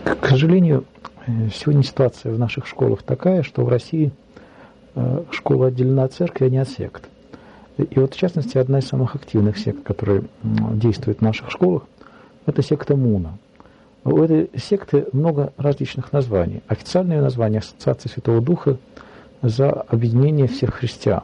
К сожалению, сегодня ситуация в наших школах такая, что в России школа отделена от церкви, а не от сект. И вот, в частности, одна из самых активных сект, которая действует в наших школах, это секта Муна. У этой секты много различных названий. Официальное название — Ассоциация Святого Духа за объединение всех христиан.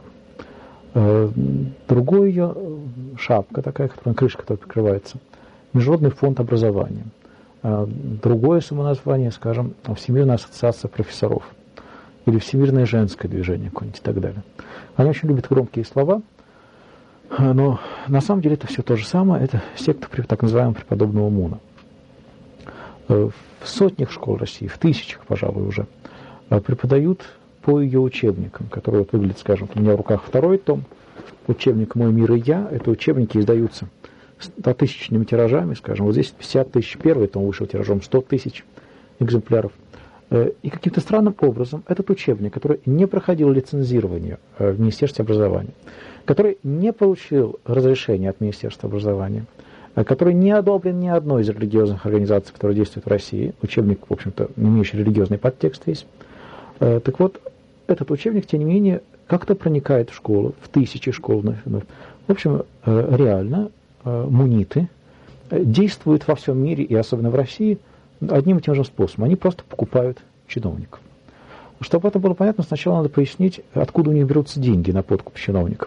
Другое ее шапка такая, которая, крышка, которая прикрывается, Международный фонд образования. Другое самоназвание, скажем, Всемирная ассоциация профессоров или Всемирное женское движение какое-нибудь и так далее. Они очень любят громкие слова, но на самом деле это все то же самое. Это секта так называемого преподобного Муна. В сотнях школ России, в тысячах, пожалуй, уже преподают по ее учебникам, которые вот выглядят, скажем, у меня в руках второй том, учебник «Мой мир и я». Это учебники издаются 100-тысячными тиражами, скажем, вот здесь 50 тысяч, первый том вышел тиражом 100 тысяч экземпляров. И каким-то странным образом этот учебник, который не проходил лицензирование в Министерстве образования, который не получил разрешения от Министерства образования, который не одобрен ни одной из религиозных организаций, которые действуют в России, учебник, в общем-то, имеющий религиозный подтекст весь. Так вот, этот учебник, тем не менее, как-то проникает в школы, в тысячи школ. В общем, реально муниты действуют во всем мире, и особенно в России, одним и тем же способом. Они просто покупают чиновников. Чтобы это было понятно, сначала надо пояснить, откуда у них берутся деньги на подкуп чиновников.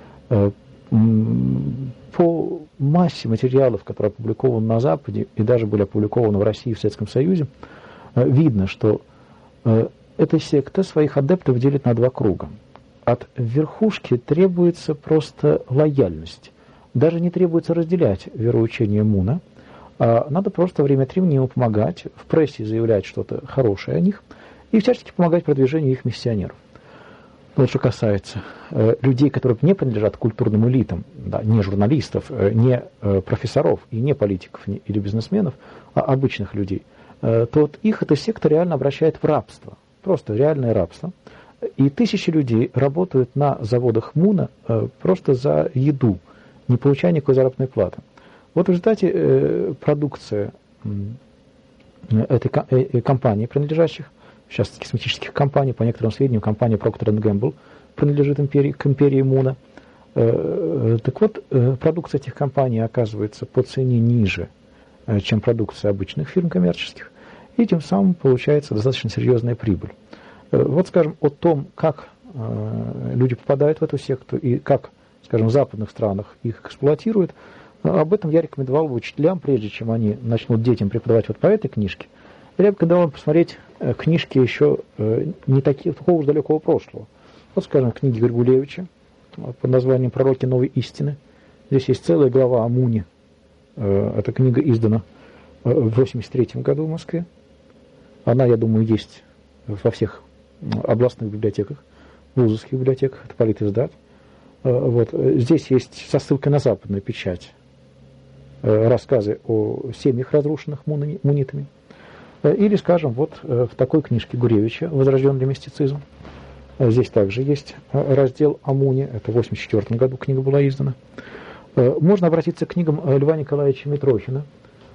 По массе материалов, которые опубликованы на Западе и даже были опубликованы в России и в Советском Союзе, видно, что эта секта своих адептов делит на два круга. От верхушки требуется просто лояльность. Даже не требуется разделять вероучение Муна, а надо просто время от времени ему помогать, в прессе заявлять что-то хорошее о них и всячески помогать продвижению их миссионеров. Вот что касается людей, которые не принадлежат культурным элитам, да, не журналистов, не профессоров и не политиков или бизнесменов, а обычных людей, то вот их эта секта реально обращает в рабство. Просто реальное рабство. И тысячи людей работают на заводах Муна просто за еду, не получая никакой заработной платы. Вот в результате продукция этой компании, принадлежащих, сейчас косметических компаний, по некоторым сведениям, компания Procter & Gamble принадлежит к империи Муна. Так вот, продукция этих компаний оказывается по цене ниже, чем продукция обычных фирм коммерческих, и тем самым получается достаточно серьезная прибыль. Вот, скажем, о том, как люди попадают в эту секту и как, скажем, в западных странах их эксплуатируют, об этом я рекомендовал бы учителям, прежде чем они начнут детям преподавать вот по этой книжке. Я рекомендовал посмотреть книжки еще не такого уж далекого прошлого. Вот, скажем, книги Григулевича под названием «Пророки новой истины». Здесь есть целая глава о Муне. Эта книга издана в 1983 году в Москве. Она, я думаю, есть во всех областных библиотеках, вузовских библиотеках, это политиздат. Вот. Здесь есть со ссылкой на западную печать рассказы о семьях, разрушенных мунитами. Или, скажем, вот в такой книжке Гуревича «Возрожденный мистицизм». Здесь также есть раздел о Муне, это в 1984 году книга была издана. Можно обратиться к книгам Льва Николаевича Митрохина.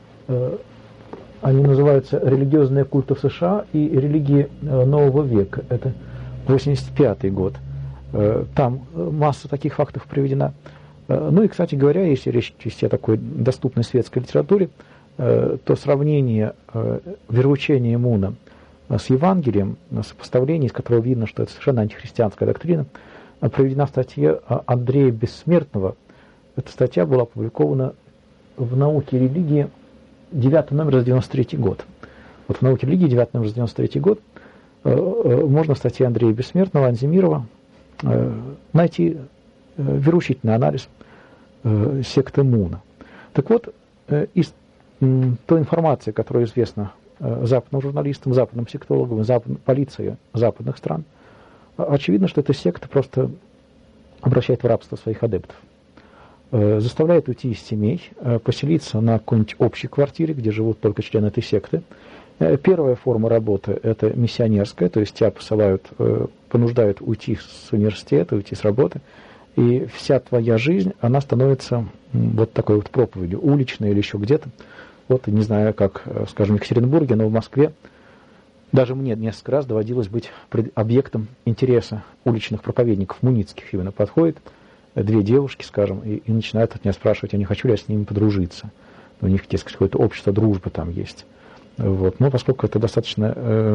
Они называются «Религиозные культы в США» и «Религии нового века». Это 1985 год. Там масса таких фактов приведена. Ну и, кстати говоря, если речь идти о такой доступной светской литературе, то сравнение вероучения Муна с Евангелием, на сопоставлении, из которого видно, что это совершенно антихристианская доктрина, приведена в статье Андрея Бессмертного. Эта статья была опубликована в «Науке и религии», 9 номер за 93 год. Вот в «Науке и религии», 9 номер за 93 год, можно в статье Андрея Бессмертного, Анзимирова, найти вероучительный анализ секты Муна. Так вот, из той информации, которая известна западным журналистам, западным сектологам, полиции западных стран, очевидно, что эта секта просто обращает в рабство своих адептов. Заставляет уйти из семей, поселиться на какой-нибудь общей квартире, где живут только члены этой секты. Первая форма работы – это миссионерская, то есть тебя посылают, понуждают уйти с университета, уйти с работы, и вся твоя жизнь, она становится вот такой вот проповедью, уличной или еще где-то, Вот не знаю, как, скажем, в Екатеринбурге, но в Москве даже мне несколько раз доводилось быть объектом интереса уличных проповедников муницких. Именно подходят две девушки, скажем, и начинают от меня спрашивать, а не хочу ли я с ними подружиться. У них, дескать, какое-то общество дружбы там есть. Вот. Но поскольку это достаточно,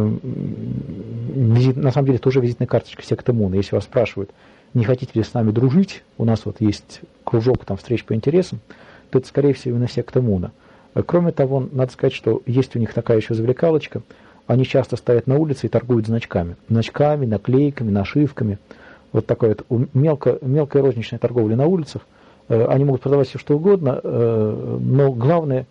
на самом деле, это уже визитная карточка секты Муна. Если вас спрашивают, не хотите ли с нами дружить, у нас вот есть кружок там встреч по интересам, то это, скорее всего, именно секта Муна. Кроме того, надо сказать, что есть у них такая еще завлекалочка. Они часто стоят на улице и торгуют значками. Значками, наклейками, нашивками. Вот такая вот мелкая розничная торговля на улицах. Они могут продавать все что угодно, но главное,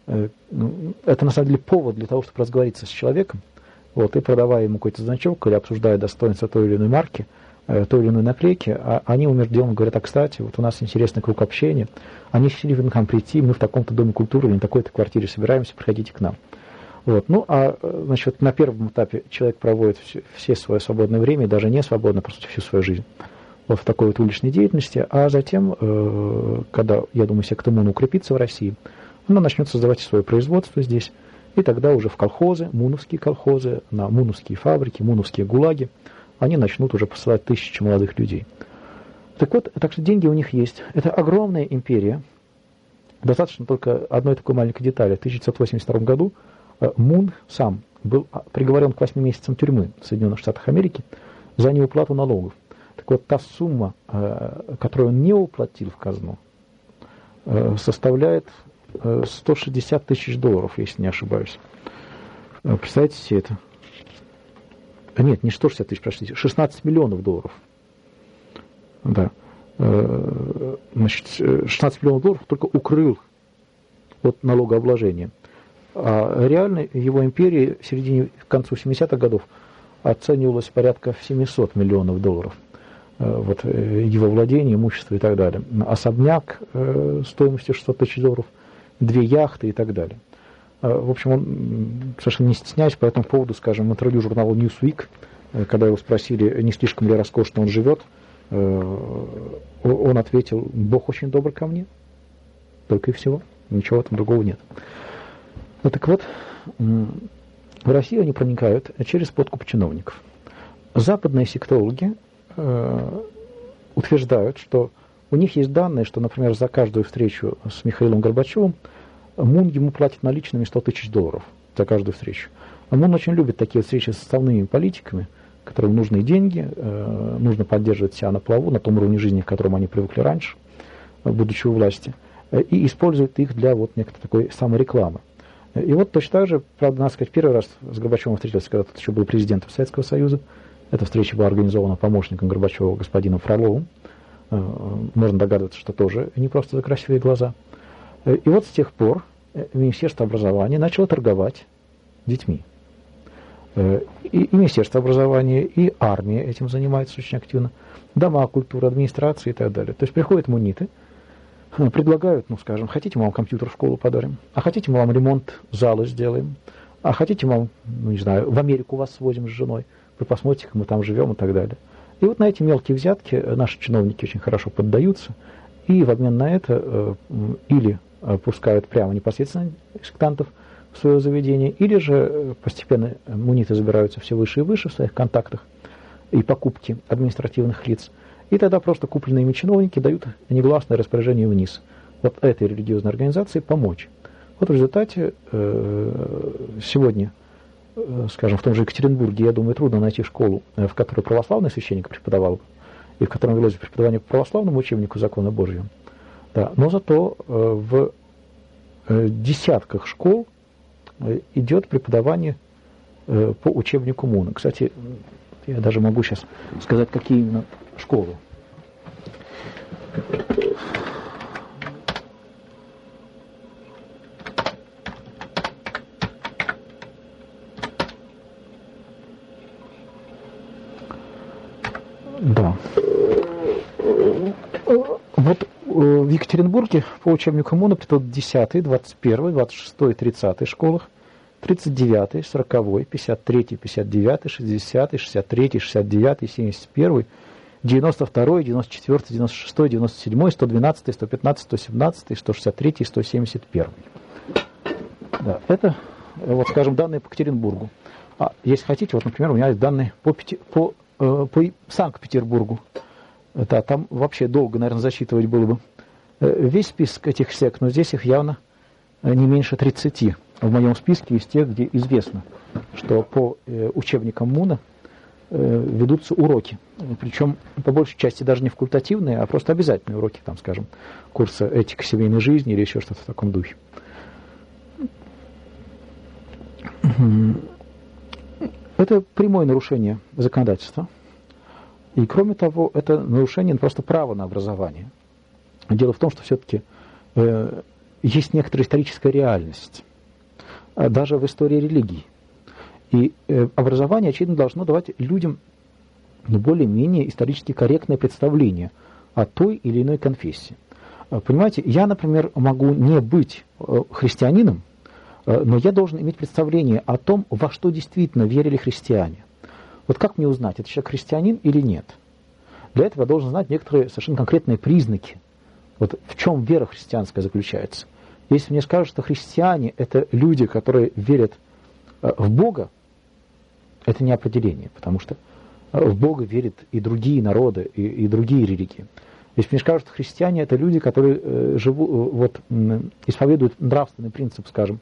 это на самом деле повод для того, чтобы разговориться с человеком, вот, и продавая ему какой-то значок или обсуждая достоинства той или иной марки, той или иной наклейки, они между делом говорят, а кстати, вот у нас интересный круг общения, они счастливы к нам прийти, мы в таком-то доме культуры или на такой-то квартире собираемся, приходите к нам. Вот. Ну, значит, на первом этапе человек проводит все свое свободное время, даже не свободно, просто всю свою жизнь вот в такой вот уличной деятельности, а затем, когда, я думаю, секта Муна укрепится в России, она начнет создавать свое производство здесь, и тогда уже в колхозы, муновские колхозы, на муновские фабрики, муновские гулаги, они начнут уже посылать тысячи молодых людей. Так вот, так что деньги у них есть. Это огромная империя. Достаточно только одной такой маленькой детали. В 1982 году Мун сам был приговорен к 8 месяцам тюрьмы в Соединенных Штатах Америки за неуплату налогов. Так вот, та сумма, которую он не уплатил в казну, составляет $160 тысяч, если не ошибаюсь. Представляете себе это? Нет, не 160 тысяч, простите, $16 миллионов. Да. Значит, $16 миллионов только укрыл от налогообложения. А реально его империя к концу 70-х годов оценивалась порядка в $700 миллионов. Вот, его владение, имущество и так далее. Особняк стоимостью $600 тысяч, 2 яхты и так далее. В общем, он, совершенно не стесняясь по этому поводу, скажем, в интервью журналу Newsweek, когда его спросили, не слишком ли роскошно он живет, он ответил, Бог очень добр ко мне, только и всего, ничего там другого нет. Ну так вот, в Россию они проникают через подкуп чиновников. Западные сектологи утверждают, что у них есть данные, что, например, за каждую встречу с Михаилом Горбачевым Мун ему платит наличными $100 тысяч за каждую встречу. А Мун очень любит такие встречи с составными политиками, которым нужны деньги, нужно поддерживать себя на плаву, на том уровне жизни, к которому они привыкли раньше, будучи у власти, и использует их для вот некоторой такой саморекламы. И вот точно так же, правда, надо сказать, первый раз с Горбачевым встретился, когда тот еще был президентом Советского Союза. Эта встреча была организована помощником Горбачева господином Фроловым. Можно догадываться, что тоже не просто за красивые глаза. И вот с тех пор Министерство образования начало торговать детьми. И Министерство образования, и армия этим занимается очень активно. Дома культуры, администрации и так далее. То есть приходят муниты, предлагают, ну, скажем, хотите, мы вам компьютер в школу подарим, а хотите, мы вам ремонт зала сделаем, а хотите, мы вам, ну, не знаю, в Америку вас свозим с женой, вы посмотрите, как мы там живем и так далее. И вот на эти мелкие взятки наши чиновники очень хорошо поддаются, и в обмен на это или пускают прямо непосредственно сектантов в свое заведение, или же постепенно муниты забираются все выше и выше в своих контактах и покупки административных лиц, и тогда просто купленные ими чиновники дают негласное распоряжение вниз вот этой религиозной организации помочь. Вот в результате сегодня, скажем, в том же Екатеринбурге, я думаю, трудно найти школу, в которой православный священник преподавал, и в котором велось преподавание по православному учебнику закона Божьего. Да. Но зато в десятках школ идет преподавание по учебнику Муна. Кстати, я даже могу сейчас сказать, какие именно школы. Да. Вот в Екатеринбурге по учебнику Муна придут 10-й, 21-й, 26-й, 30-й школах, 39-й, 40-й, 53-й, 59-й, 60-й, 63-й, 69-й, 71-й, 92-й, 94-й, 96-й, 97-й, 112-й, 115-й, 117-й, 163-й, 171-й. Да, это, вот, скажем, данные по Екатеринбургу. А если хотите, вот, например, у меня есть данные по Санкт-Петербургу. Да, там вообще долго, наверное, засчитывать было бы весь список этих сект, но здесь их явно не меньше 30 в моем списке из тех, где известно, что по учебникам МУНа ведутся уроки. Причем по большей части даже не факультативные, а просто обязательные уроки, там, скажем, курса этика семейной жизни или еще что-то в таком духе. Это прямое нарушение законодательства. И кроме того, это нарушение просто права на образование. Дело в том, что все-таки есть некоторая историческая реальность, даже в истории религии. И образование, очевидно, должно давать людям более-менее исторически корректное представление о той или иной конфессии. Понимаете, я, например, могу не быть христианином, но я должен иметь представление о том, во что действительно верили христиане. Вот как мне узнать, это человек христианин или нет? Для этого я должен знать некоторые совершенно конкретные признаки. Вот в чем вера христианская заключается. Если мне скажут, что христиане – это люди, которые верят в Бога, это не определение, потому что в Бога верят и другие народы, и другие религии. Если мне скажут, что христиане – это люди, которые исповедуют нравственный принцип, скажем,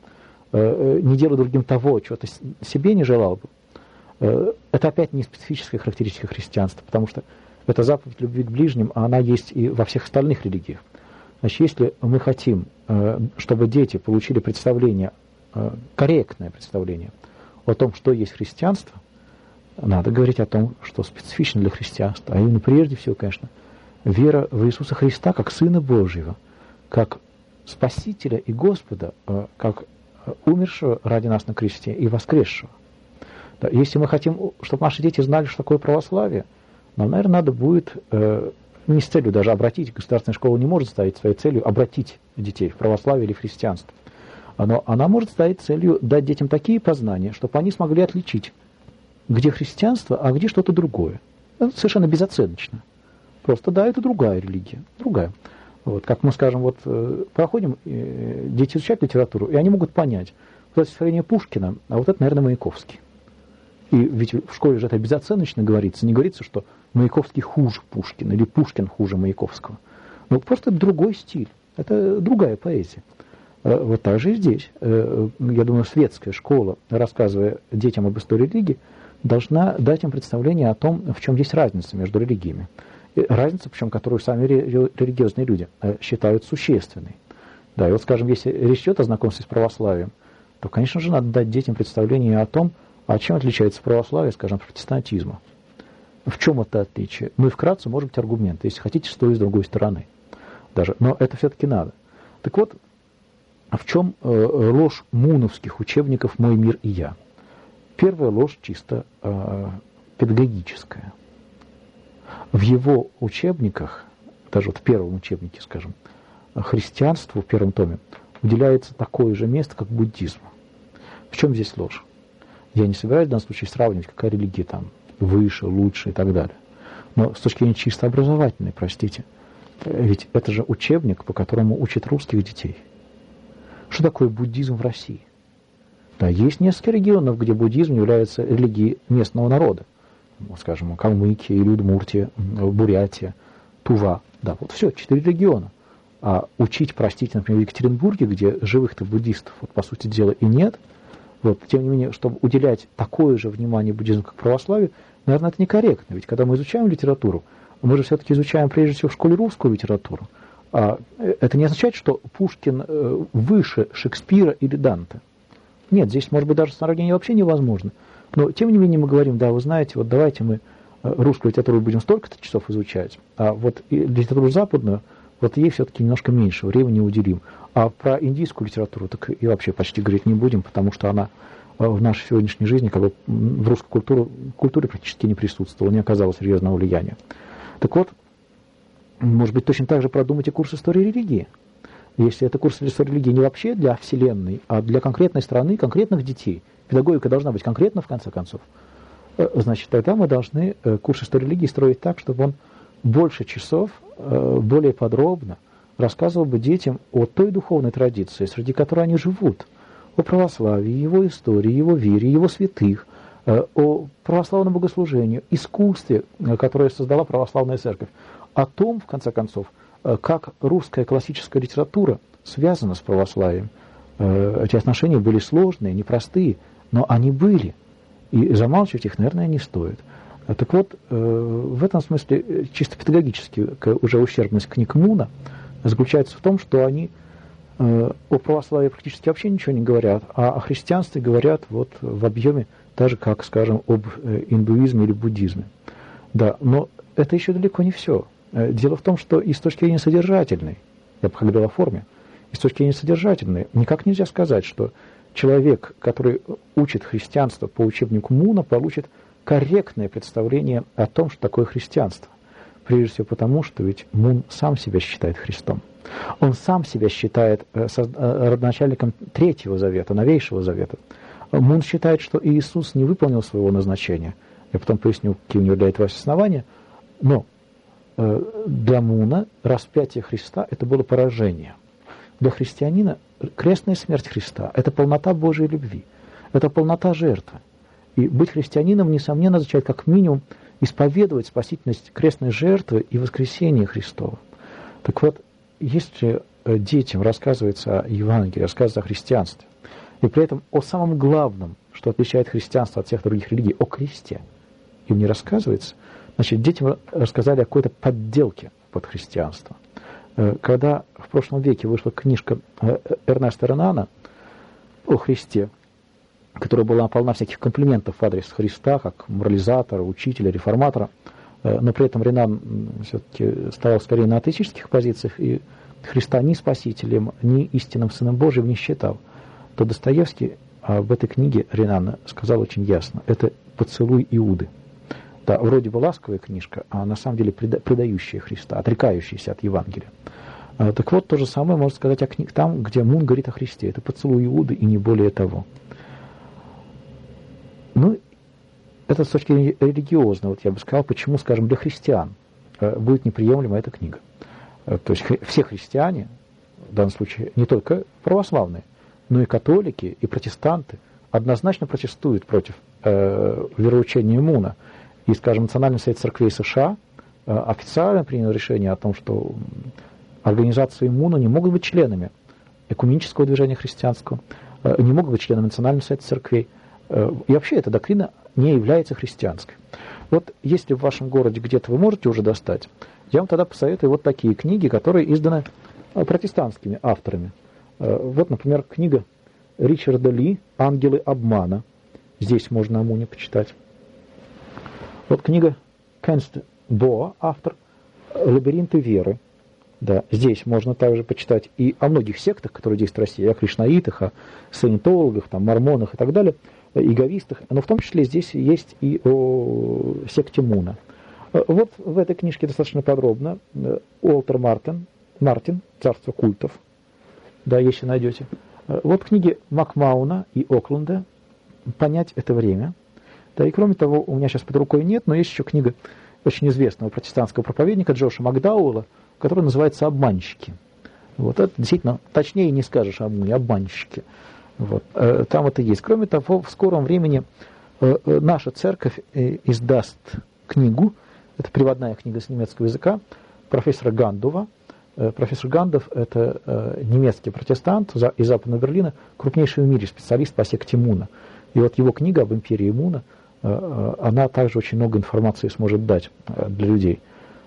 не делая другим того, чего-то себе не желал бы, это опять не специфическая характеристика христианства, потому что это заповедь любви к ближним, а она есть и во всех остальных религиях. Значит, если мы хотим, чтобы дети получили представление, корректное представление о том, что есть христианство, надо говорить о том, что специфично для христианства, а именно прежде всего, конечно, вера в Иисуса Христа как Сына Божьего, как Спасителя и Господа, как умершего ради нас на кресте и воскресшего. Да, если мы хотим, чтобы наши дети знали, что такое православие, нам, наверное, надо будет не с целью даже обратить, государственная школа не может ставить своей целью обратить детей в православие или в христианство. Но она может ставить целью дать детям такие познания, чтобы они смогли отличить, где христианство, а где что-то другое. Это совершенно безоценочно. Просто да, это другая религия, другая. Вот, как мы скажем, вот проходим, дети изучают литературу, и они могут понять, вот это стихотворение Пушкина, а вот это, наверное, Маяковский. И ведь в школе же это безоценочно говорится, не говорится, что Маяковский хуже Пушкина или Пушкин хуже Маяковского. Ну, просто это другой стиль, это другая поэзия. Вот так же и здесь. Я думаю, светская школа, рассказывая детям об истории религии, должна дать им представление о том, в чем есть разница между религиями. И разница, причем, которую сами религиозные люди считают существенной. Да, и вот, скажем, если речь идет о знакомстве с православием, то, конечно же, надо дать детям представление о том, чем отличается православие, скажем, от протестантизма. В чем это отличие? Ну и вкратце, может быть, аргумент, если хотите, с той и с другой стороны. Даже. Но это все-таки надо. Так вот, в чем ложь муновских учебников «Мой мир и я»? Первая ложь чисто педагогическая. В его учебниках, даже вот в первом учебнике, скажем, христианству в первом томе уделяется такое же место, как буддизму. В чем здесь ложь? Я не собираюсь в данном случае сравнивать, какая религия там выше, лучше и так далее. Но с точки зрения чисто образовательной, простите, ведь это же учебник, по которому учат русских детей. Что такое буддизм в России? Да, есть несколько регионов, где буддизм является религией местного народа. Скажем, Калмыкия или Удмуртия, Бурятия, Тува. Да, вот все, 4 региона. А учить, простите, например, в Екатеринбурге, где живых-то буддистов, вот, по сути дела, и нет, вот, тем не менее, чтобы уделять такое же внимание буддизму, как православию, наверное, это некорректно. Ведь когда мы изучаем литературу, мы же все-таки изучаем прежде всего в школе русскую литературу. А это не означает, что Пушкин выше Шекспира или Данте. Нет, здесь, может быть, даже сравнение вообще невозможно. Но, тем не менее, мы говорим, да, вы знаете, вот давайте мы русскую литературу будем столько-то часов изучать, а вот литературу западную, вот ей все-таки немножко меньше времени уделим. А про индийскую литературу так и вообще почти говорить не будем, потому что она в нашей сегодняшней жизни, как бы в русской культуре практически не присутствовала, не оказала серьезного влияния. Так вот, может быть, точно так же продумать и курс истории религии. Если это курс истории религии не вообще для Вселенной, а для конкретной страны, конкретных детей, педагогика должна быть конкретна, в конце концов, значит, тогда мы должны курс истории религии строить так, чтобы он больше часов, более подробно рассказывал бы детям о той духовной традиции, среди которой они живут, о православии, его истории, его вере, его святых, о православном богослужении, искусстве, которое создала православная церковь, о том, в конце концов, как русская классическая литература связана с православием. Эти отношения были сложные, непростые, но они были, и замалчивать их, наверное, не стоит. Так вот, в этом смысле чисто педагогически уже ущербность книг Муна заключается в том, что они о православии практически вообще ничего не говорят, а о христианстве говорят вот в объеме так же, как, скажем, об индуизме или буддизме. Да, но это еще далеко не все. Дело в том, что и с точки зрения содержательной, я бы говорил о форме, и с точки зрения содержательной, никак нельзя сказать, что человек, который учит христианство по учебнику Муна, получит корректное представление о том, что такое христианство. Прежде всего потому, что ведь Мун сам себя считает Христом. Он сам себя считает родоначальником Третьего Завета, Новейшего Завета. Мун считает, что Иисус не выполнил своего назначения. Я потом поясню, какие у него для этого основания. Но для Муна распятие Христа – это было поражение. Для христианина крестная смерть Христа – это полнота Божьей любви, это полнота жертвы. И быть христианином, несомненно, означает как минимум исповедовать спасительность крестной жертвы и воскресения Христова. Так вот, если детям рассказывается о Евангелии, рассказывается о христианстве, и при этом о самом главном, что отличает христианство от всех других религий, о кресте, им не рассказывается, значит, детям рассказали о какой-то подделке под христианство. Когда в прошлом веке вышла книжка Эрнеста Ренана о Христе, которая была полна всяких комплиментов в адрес Христа, как морализатора, учителя, реформатора, но при этом Ренан все-таки стоял скорее на атеистических позициях и Христа ни спасителем, ни истинным Сыном Божьим не считал, то Достоевский об этой книге Ренана сказал очень ясно. Это «Поцелуй Иуды». Да, вроде бы ласковая книжка, а на самом деле предающая Христа, отрекающаяся от Евангелия. Так вот, то же самое можно сказать о книгах там, где Мун говорит о Христе. Это «Поцелуй Иуды» и не более того. Ну, это с точки зрения религиозной, вот я бы сказал, почему, скажем, для христиан будет неприемлема эта книга. То есть все христиане, в данном случае не только православные, но и католики, и протестанты, однозначно протестуют против вероучения Муна. И, скажем, Национальный совет церквей США официально принял решение о том, что организации Муна не могут быть членами экуменического движения христианского, не могут быть членами Национального совета церквей. И вообще эта доктрина не является христианской. Вот если в вашем городе где-то вы можете уже достать, я вам тогда посоветую вот такие книги, которые изданы протестантскими авторами. Вот, например, книга Ричарда Ли «Ангелы обмана». Здесь можно о Муне почитать. Вот книга Кенст Боа, автор «Лабиринты веры». Да, здесь можно также почитать и о многих сектах, которые действуют в России, о кришнаитах, о саентологах, там, мормонах и так далее, иговистах, но в том числе здесь есть и о секте Муна. Вот в этой книжке достаточно подробно Уолтер Мартин «Царство культов», да, если найдете. Вот книги Макмауна и Окленда «Понять это время». Да, и кроме того, у меня сейчас под рукой нет, но есть еще книга очень известного протестантского проповедника Джоша Макдауэлла, которая называется «Обманщики». Вот это действительно, точнее не скажешь о Муне, обманщики. Вот, там это есть. Кроме того, в скором времени наша церковь издаст книгу, это переводная книга с немецкого языка, профессора Гандова. Профессор Гандов – это немецкий протестант из Западного Берлина, крупнейший в мире специалист по секте Муна. И вот его книга об империи Муна, она также очень много информации сможет дать для людей.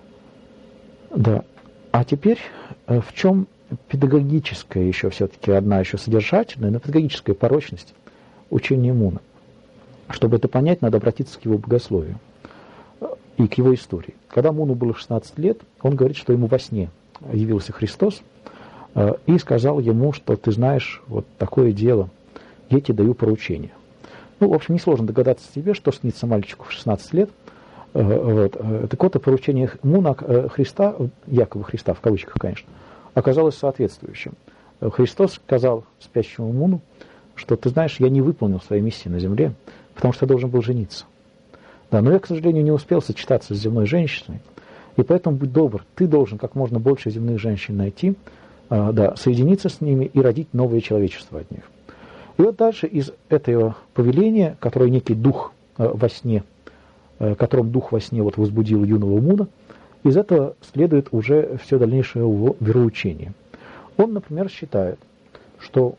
Да. А теперь в чем педагогическая еще все-таки одна еще содержательная, но педагогическая порочность учения Муна? Чтобы это понять, надо обратиться к его богословию и к его истории. Когда Муну было 16 лет, он говорит, что ему во сне явился Христос и сказал ему, что ты знаешь, вот такое дело, я тебе даю поручение. Ну, в общем, несложно догадаться себе, что снится мальчику в 16 лет. Вот. Так вот, поручение Муна Христа, якобы Христа, в кавычках, конечно, оказалось соответствующим. Христос сказал спящему Муну, что ты знаешь, я не выполнил своей миссии на земле, потому что я должен был жениться. Да, но я, к сожалению, не успел сочетаться с земной женщиной, и поэтому будь добр, ты должен как можно больше земных женщин найти, да, соединиться с ними и родить новое человечество от них. И вот дальше из этого повеления, которое некий дух во сне, которым дух во сне вот возбудил юного Муна, из этого следует уже все дальнейшее его вероучение. Он, например, считает, что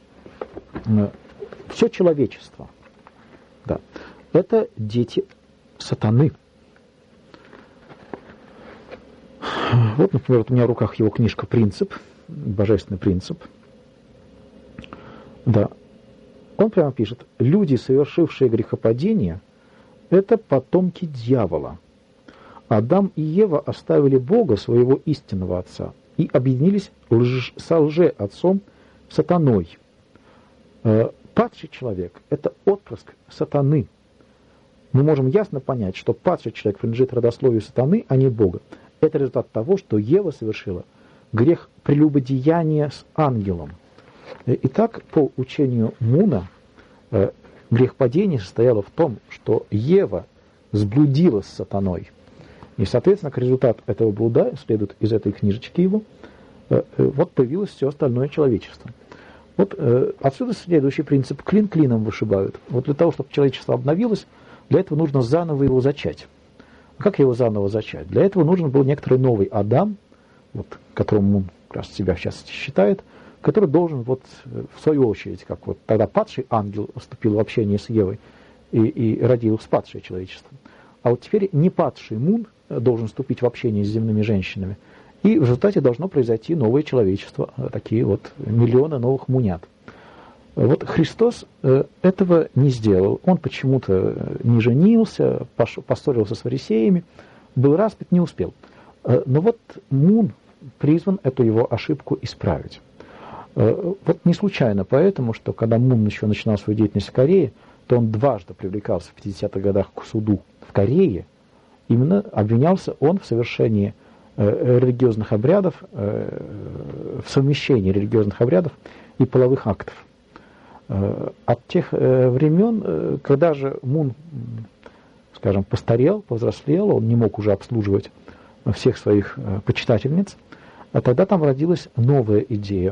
все человечество, да, это дети сатаны. Вот, например, вот у меня в руках его книжка «Принцип», «Божественный принцип». Да. Он прямо пишет: люди, совершившие грехопадение, это потомки дьявола. Адам и Ева оставили Бога, своего истинного отца, и объединились со лже-отцом сатаной. Падший человек – это отпрыск сатаны. Мы можем ясно понять, что падший человек принадлежит родословию сатаны, а не Бога. Это результат того, что Ева совершила грех прелюбодеяния с ангелом. Итак, по учению Муна, грехопадение состояло в том, что Ева сблудила с сатаной. И, соответственно, как результат этого блуда, следует из этой книжечки его, вот появилось все остальное человечество. Вот отсюда следующий принцип: клин клином вышибают. Вот для того, чтобы человечество обновилось, для этого нужно заново его зачать. Как его заново зачать? Для этого нужен был некоторый новый Адам, вот, которым он как раз себя сейчас считает, который должен, вот, в свою очередь, как вот тогда падший ангел вступил в общение с Евой и родил спадшее человечество. А вот теперь не падший Мун должен вступить в общение с земными женщинами, и в результате должно произойти новое человечество, такие вот миллионы новых мунят. Вот Христос этого не сделал. Он почему-то не женился, поссорился с фарисеями, был распят, не успел. Но вот Мун призван эту его ошибку исправить. Вот не случайно поэтому, что когда Мун еще начинал свою деятельность в Корее, то он дважды привлекался в 50-х годах к суду в Корее. Именно обвинялся он в совершении религиозных обрядов, в совмещении религиозных обрядов и половых актов. От тех времен, когда же Мун, скажем, постарел, повзрослел, он не мог уже обслуживать всех своих почитательниц, а тогда там родилась новая идея.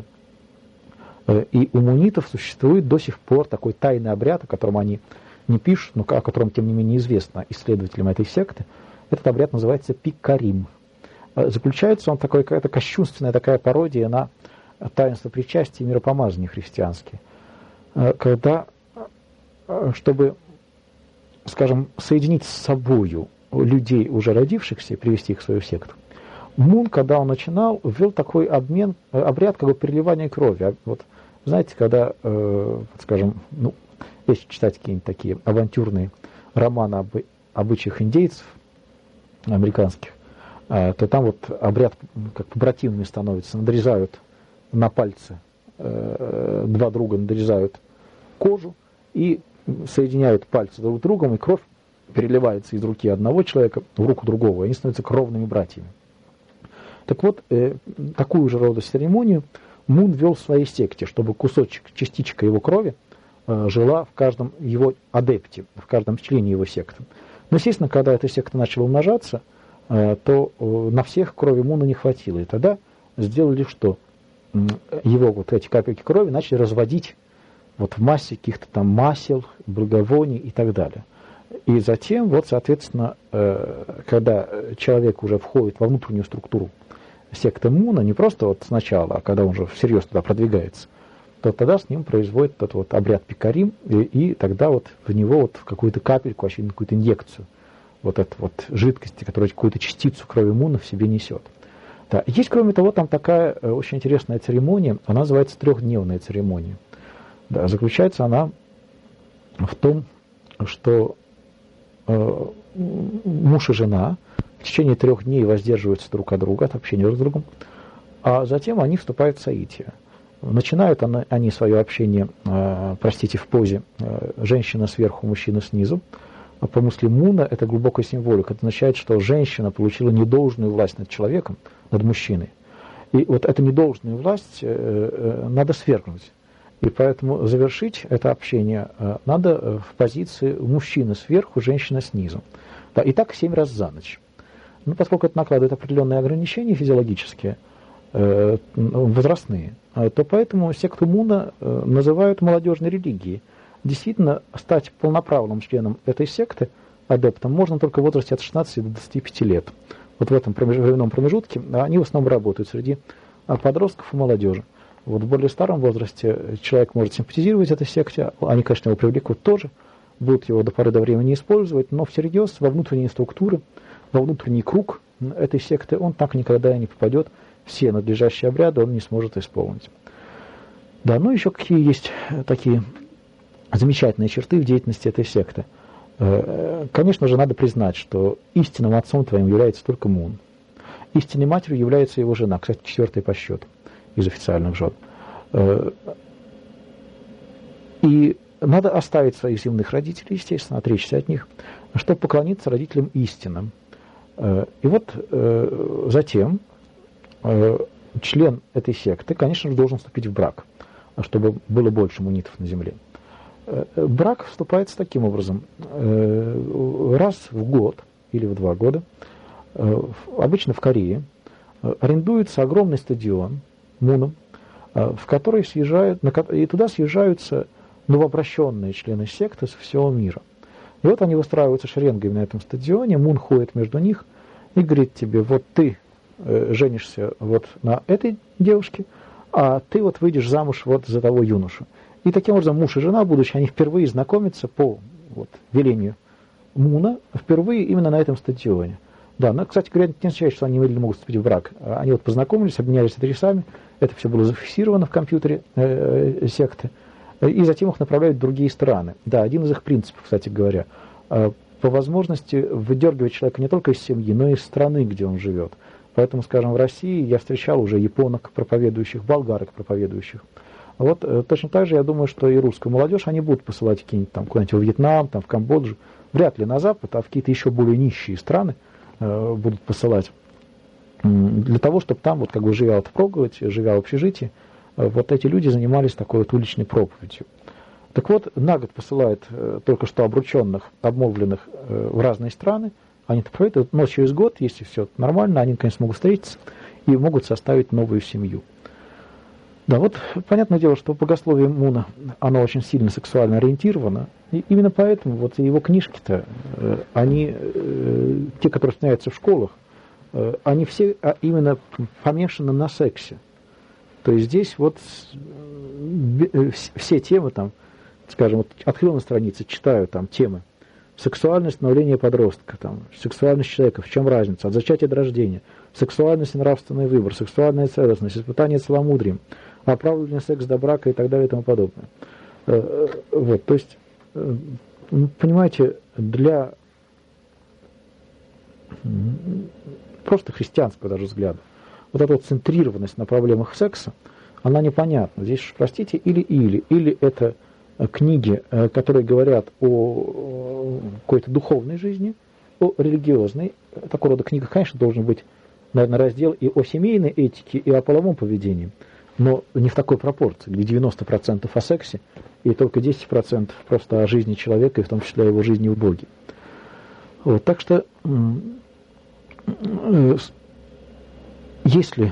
И у мунитов существует до сих пор такой тайный обряд, о котором они не пишут, но о котором, тем не менее, известно исследователям этой секты. Этот обряд называется пикарим. Заключается он такой, какая-то кощунственная такая пародия на таинство причастия и миропомазания христианские. Когда, чтобы, скажем, соединить с собою людей, уже родившихся, и привести их в свою секту, Мун, когда он начинал, ввел такой обряд как бы переливания крови. Вот, знаете, когда, скажем, ну, если читать какие-нибудь такие авантюрные романы об обычаях индейцев американских, то там вот обряд как побратимыми становится, надрезают на пальцы, два друга надрезают кожу и соединяют пальцы друг с другом, и кровь переливается из руки одного человека в руку другого, и они становятся кровными братьями. Так вот, такую же рода церемонию Мун ввел в своей секте, чтобы кусочек, частичка его крови жила в каждом его адепте, в каждом члене его секты. Но, естественно, когда эта секта начала умножаться, то на всех крови Муна не хватило. И тогда сделали что? Его вот эти капельки крови начали разводить вот в массе каких-то там масел, благовоний и так далее. И затем, вот, соответственно, когда человек уже входит во внутреннюю структуру секты Муна, не просто вот сначала, а когда он уже всерьез туда продвигается, то тогда с ним производит этот вот обряд пикарим, и тогда вот в него вот какую-то капельку, очевидно, какую-то инъекцию вот этой вот жидкости, которая какую-то частицу крови Муна в себе несет. Да. Есть, кроме того, там такая очень интересная церемония, она называется трехдневная церемония. Да, заключается она в том, что муж и жена в течение 3 дней воздерживаются друг от друга, от общения друг с другом, а затем они вступают в соитие. Начинают они свое общение, в позе женщина сверху, мужчина снизу. По мысли Муна это глубокая символика. Это означает, что женщина получила недолжную власть над человеком, над мужчиной. И вот эту недолжную власть надо свергнуть. И поэтому завершить это общение надо в позиции мужчины сверху, женщина снизу. Да, и так 7 раз за ночь. Ну, поскольку это накладывает определенные ограничения физиологические, возрастные, то поэтому секту Муна называют молодежной религией. Действительно, стать полноправным членом этой секты, адептом, можно только в возрасте от 16 до 25 лет. Вот в этом временном промежутке они в основном работают среди подростков и молодежи. Вот в более старом возрасте человек может симпатизировать этой секте, они, конечно, его привлекут тоже, будут его до поры до времени использовать, но всерьез во внутренние структуры, во внутренний круг этой секты он так никогда и не попадет, все надлежащие обряды он не сможет исполнить. Да, ну еще какие есть такие замечательные черты в деятельности этой секты. Конечно же, надо признать, что истинным отцом твоим является только Мун. Истинной матерью является его жена, кстати, 4-й по счету из официальных жен. И надо оставить своих земных родителей, естественно, отречься от них, чтобы поклониться родителям истинным. И вот затем член этой секты, конечно же, должен вступить в брак, чтобы было больше мунитов на земле. Брак вступается таким образом. Раз в год или в 2 года, обычно в Корее, арендуется огромный стадион Муном, в который съезжают, и туда съезжаются новообращенные члены секты со всего мира. И вот они выстраиваются шеренгами на этом стадионе, Мун ходит между них и говорит тебе: вот ты женишься вот на этой девушке, а ты вот выйдешь замуж вот за того юношу. И таким образом муж и жена, будучи, они впервые знакомятся по вот велению Муна, впервые именно на этом стадионе. Да, но, кстати говоря, не означает, что они немедленно могут вступить в брак. Они вот познакомились, обменялись адресами, это все было зафиксировано в компьютере секты, и затем их направляют в другие страны. Да, один из их принципов, кстати говоря, по возможности выдергивать человека не только из семьи, но и из страны, где он живет. Поэтому, скажем, в России я встречал уже японок проповедующих, болгарок проповедующих. Вот точно так же я думаю, что и русскую молодежь они будут посылать куда-нибудь в Вьетнам, в Камбоджу, вряд ли на Запад, а в какие-то еще более нищие страны будут посылать для того, чтобы там, вот как бы живя отпроговать, живя в общежитии, вот эти люди занимались такой вот уличной проповедью. Так вот, на год посылают только что обрученных, обмолвленных в разные страны, они проповедуют, но через год, если все нормально, они наконец могут встретиться и могут составить новую семью. Да, вот понятное дело, что богословие Муна, оно очень сильно сексуально ориентировано, и именно поэтому вот его книжки-то, они, те, которые снятся в школах, они все именно помешаны на сексе. То есть здесь вот все темы, там, скажем, вот открыл на странице, читаю там темы: сексуальное становление подростка, там, сексуальность человека, в чем разница, от зачатия до рождения, сексуальность и нравственный выбор, сексуальная целостность, испытание целомудрием, оправдывание секса до брака и так далее и тому подобное. Вот, то есть, понимаете, для просто христианского даже взгляда вот эта вот центрированность на проблемах секса, она непонятна. Здесь, простите, или это книги, которые говорят о какой-то духовной жизни, о религиозной. Такого рода книгах, конечно, должен быть, наверное, раздел и о семейной этике, и о половом поведении, но не в такой пропорции, где 90% о сексе и только 10% просто о жизни человека, и в том числе о его жизни в Боге. Вот, так что, если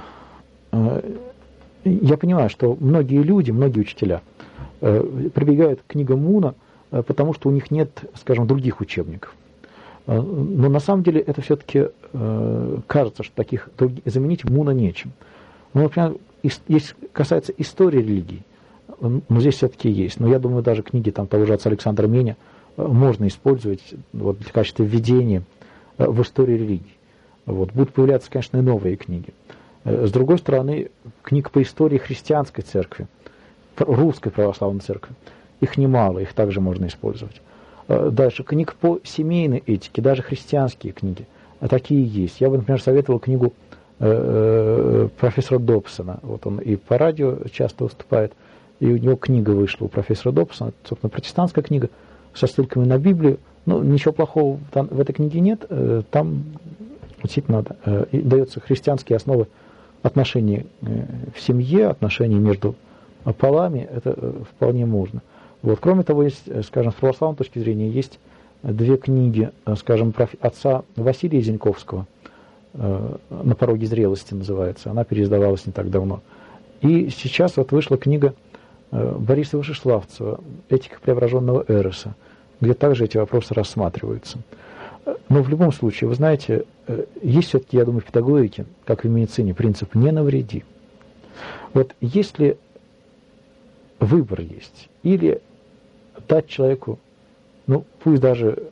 я понимаю, что многие люди, многие учителя прибегают к книгам Муна, потому что у них нет, скажем, других учебников. Но на самом деле это все-таки кажется, что таких заменить Муна нечем. Ну, например, если касается истории религии, но здесь все-таки есть. Но я думаю, даже книги там, того же отца Александра Меня можно использовать вот, в качестве введения в историю религии. Вот. Будут появляться, конечно, и новые книги. С другой стороны, книг по истории христианской церкви, русской православной церкви, их немало, их также можно использовать. Дальше, книг по семейной этике, даже христианские книги, такие есть. Я бы, например, советовал книгу профессора Добсона. Вот он и по радио часто выступает, и у него книга вышла у профессора Добсона, собственно, протестантская книга со ссылками на Библию. Ну, ничего плохого там, в этой книге нет, там действительно даются христианские основы отношений в семье, отношений между полами, это вполне можно. Вот. Кроме того, есть, скажем, с православной точки зрения, есть 2 книги, скажем, отца Василия Зиньковского, «На пороге зрелости» называется. Она переиздавалась не так давно. И сейчас вот вышла книга Бориса Вышеславцева «Этика преображенного Эроса», где также эти вопросы рассматриваются. Но в любом случае, вы знаете, есть все-таки, я думаю, в педагогике, как и в медицине, принцип «не навреди». Вот если выбор есть, или дать человеку, ну, пусть даже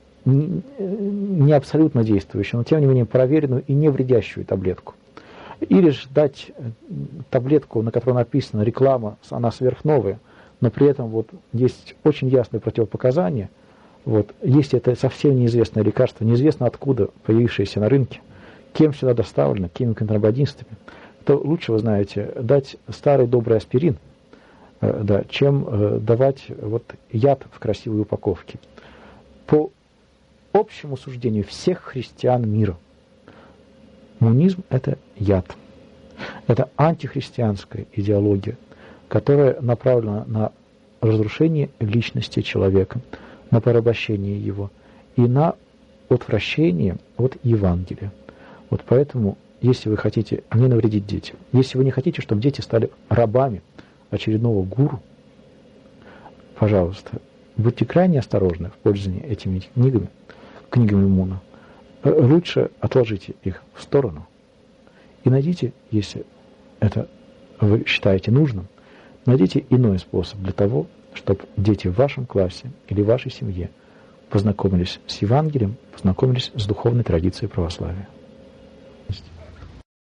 не абсолютно действующую, но тем не менее проверенную и не вредящую таблетку. Или же дать таблетку, на которой написана реклама, она сверхновая, но при этом вот есть очень ясные противопоказания. Вот, если это совсем неизвестное лекарство, неизвестно откуда появившееся на рынке, кем сюда доставлено, какими контрабандистами, то лучше, вы знаете, дать старый добрый аспирин, да, чем давать вот яд в красивой упаковке. По общему суждению всех христиан мира, мунизм – это яд. Это антихристианская идеология, которая направлена на разрушение личности человека, на порабощение его и на отвращение от Евангелия. Вот поэтому, если вы хотите не навредить детям, если вы не хотите, чтобы дети стали рабами очередного гуру, пожалуйста, будьте крайне осторожны в пользовании этими книгами Муна. Лучше отложите их в сторону и найдите, если это вы считаете нужным, найдите иной способ для того, чтобы дети в вашем классе или в вашей семье познакомились с Евангелием, познакомились с духовной традицией православия.